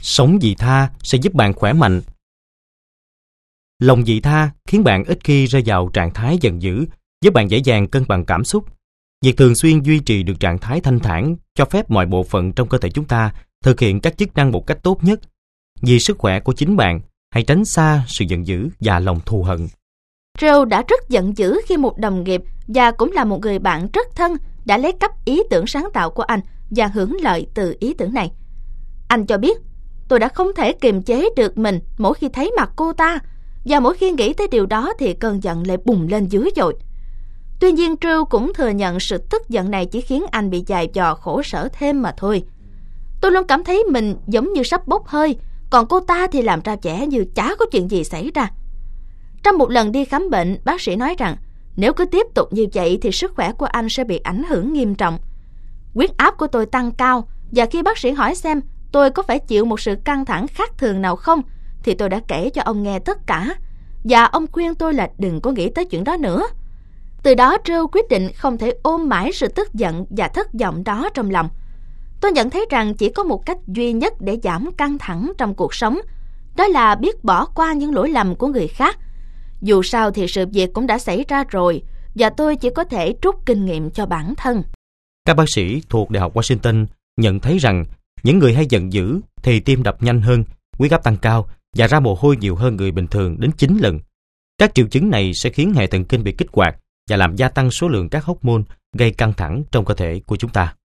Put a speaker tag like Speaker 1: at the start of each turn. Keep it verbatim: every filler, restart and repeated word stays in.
Speaker 1: Sống vị tha sẽ giúp bạn khỏe mạnh. Lòng vị tha khiến bạn ít khi rơi vào trạng thái giận dữ, giúp bạn dễ dàng cân bằng cảm xúc. Việc thường xuyên duy trì được trạng thái thanh thản cho phép mọi bộ phận trong cơ thể chúng ta thực hiện các chức năng một cách tốt nhất. Vì sức khỏe của chính bạn, hãy tránh xa sự giận dữ và lòng thù hận.
Speaker 2: Joe đã rất giận dữ khi một đồng nghiệp và cũng là một người bạn rất thân đã lấy cắp ý tưởng sáng tạo của anh và hưởng lợi từ ý tưởng này. Anh cho biết, tôi đã không thể kiềm chế được mình mỗi khi thấy mặt cô ta, và mỗi khi nghĩ tới điều đó thì cơn giận lại bùng lên dữ dội. Tuy nhiên Drew cũng thừa nhận sự tức giận này chỉ khiến anh bị dài dò khổ sở thêm mà thôi. Tôi luôn cảm thấy mình giống như sắp bốc hơi, còn cô ta thì làm ra vẻ như chả có chuyện gì xảy ra. Trong một lần đi khám bệnh, bác sĩ nói rằng nếu cứ tiếp tục như vậy thì sức khỏe của anh sẽ bị ảnh hưởng nghiêm trọng. Huyết áp của tôi tăng cao, và khi bác sĩ hỏi xem tôi có phải chịu một sự căng thẳng khác thường nào không, thì tôi đã kể cho ông nghe tất cả, và ông khuyên tôi là đừng có nghĩ tới chuyện đó nữa. Từ đó Joe quyết định không thể ôm mãi sự tức giận và thất vọng đó trong lòng. Tôi nhận thấy rằng chỉ có một cách duy nhất để giảm căng thẳng trong cuộc sống, đó là biết bỏ qua những lỗi lầm của người khác. Dù sao thì sự việc cũng đã xảy ra rồi, và tôi chỉ có thể rút kinh nghiệm cho bản thân.
Speaker 1: Các bác sĩ thuộc Đại học Washington nhận thấy rằng những người hay giận dữ thì tim đập nhanh hơn, huyết áp tăng cao và ra mồ hôi nhiều hơn người bình thường đến chín lần. Các triệu chứng này sẽ khiến hệ thần kinh bị kích hoạt và làm gia tăng số lượng các hormone gây căng thẳng trong cơ thể của chúng ta.